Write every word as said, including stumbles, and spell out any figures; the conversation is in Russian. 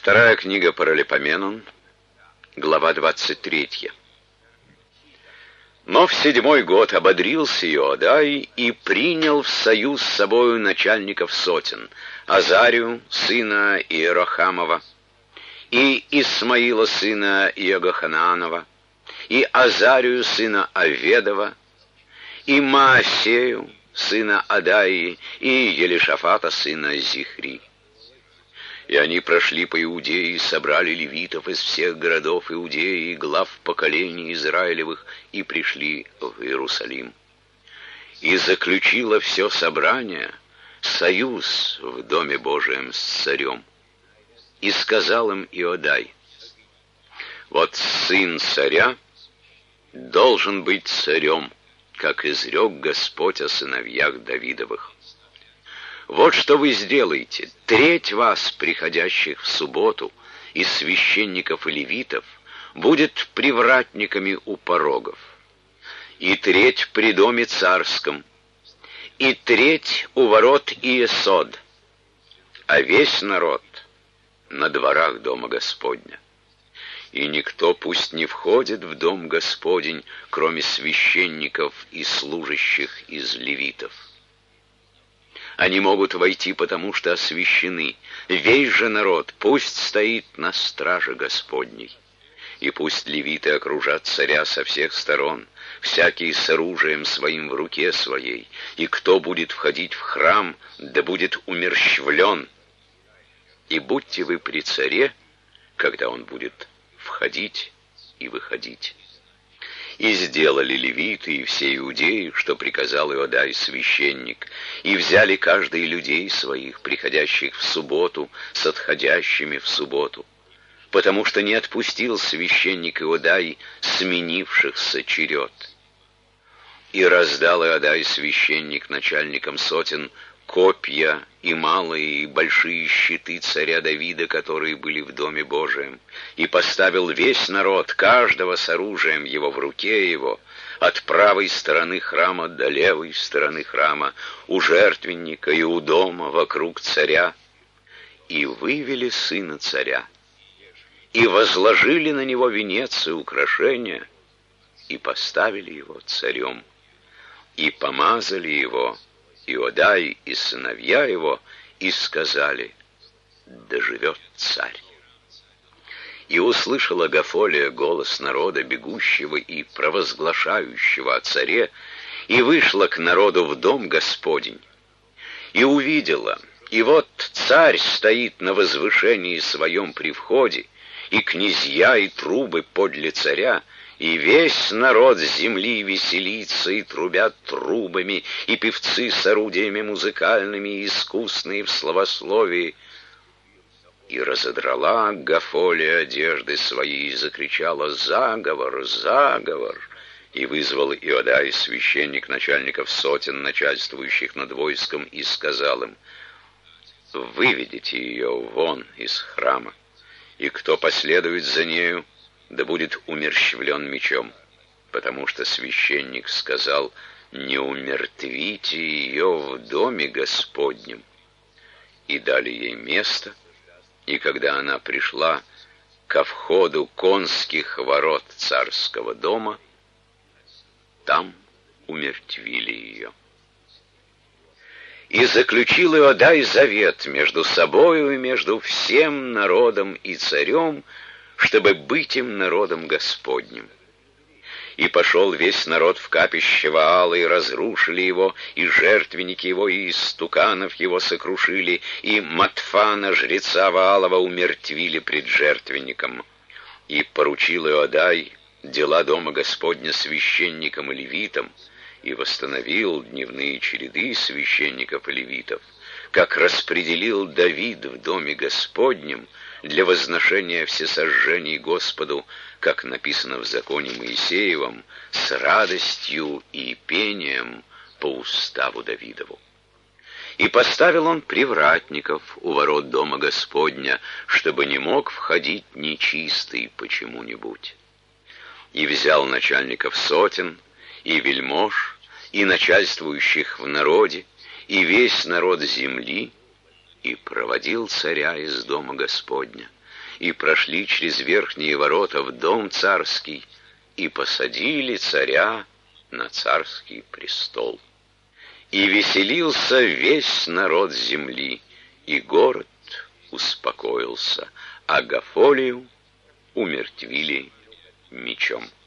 Вторая книга Паралипоменон, глава двадцать третья. Но в седьмой год ободрился Иоадай и принял в союз с собою начальников сотен, Азарию, сына Иерохамова, и Исмаила, сына Иогоханаанова, и Азарию, сына Аведова, и Маасею, сына Адаии, и Елишафата, сына Зихри. И они прошли по Иудее и собрали левитов из всех городов Иудеи и глав поколений Израилевых, и пришли в Иерусалим. И заключило все собрание союз в Доме Божием с царем. И сказал им Иоадай: вот сын царя должен быть царем, как изрек Господь о сыновьях Давидовых. Вот что вы сделаете: треть вас, приходящих в субботу, из священников и левитов, будет привратниками у порогов, и треть при доме царском, и треть у ворот Иесод, а весь народ на дворах дома Господня. И никто пусть не входит в дом Господень, кроме священников и служащих из левитов. Они могут войти, потому что освящены. Весь же народ пусть стоит на страже Господней. И пусть левиты окружат царя со всех сторон, всякий с оружием своим в руке своей. И кто будет входить в храм, да будет умерщвлен. И будьте вы при царе, когда он будет входить и выходить. И сделали левиты и все иудеи, что приказал Иоадай священник, и взяли каждый людей своих, приходящих в субботу, с отходящими в субботу, потому что не отпустил священник Иоадай сменившихся черед. И раздал Иоадай священник начальникам сотен копья и малые и большие щиты царя Давида, которые были в Доме Божием, и поставил весь народ, каждого с оружием его в руке его, от правой стороны храма до левой стороны храма, у жертвенника и у дома вокруг царя, и вывели сына царя, и возложили на него венец и украшения, и поставили его царем, и помазали его Иоадай и сыновья его, и сказали: да живет царь. И услышала Агафолия голос народа, бегущего и провозглашающего о царе, и вышла к народу в дом Господень, и увидела, и вот царь стоит на возвышении своем при входе, и князья и трубы подле царя, и весь народ земли веселится и трубят трубами, и певцы с орудиями музыкальными и искусные в словословии. И разодрала Агафолия одежды свои и закричала: заговор, заговор! И вызвал Иоадай священник начальников сотен, начальствующих над войском, и сказал им: выведите ее вон из храма, и кто последует за нею, да будет умерщвлен мечом, потому что священник сказал: не умертвите ее в доме Господнем. И дали ей место, и когда она пришла ко входу конских ворот царского дома, там умертвили ее. И заключил Иоадай завет между собою и между всем народом и царем, чтобы быть им народом Господним. И пошел весь народ в капище Ваала, и разрушили его, и жертвенники его, и истуканов его сокрушили, и Матфана, жреца Ваалова, умертвили пред жертвенником. И поручил Иоадай дела дома Господня священникам и левитам, и восстановил дневные череды священников и левитов, как распределил Давид в доме Господнем для возношения всесожжений Господу, как написано в законе Моисеевом, с радостью и пением по уставу Давидову. И поставил он привратников у ворот дома Господня, чтобы не мог входить нечистый почему-нибудь. И взял начальников сотен, и вельмож, и начальствующих в народе, и весь народ земли, и проводил царя из дома Господня, и прошли через верхние ворота в дом царский, и посадили царя на царский престол. И веселился весь народ земли, и город успокоился, а Гафолию умертвили мечом.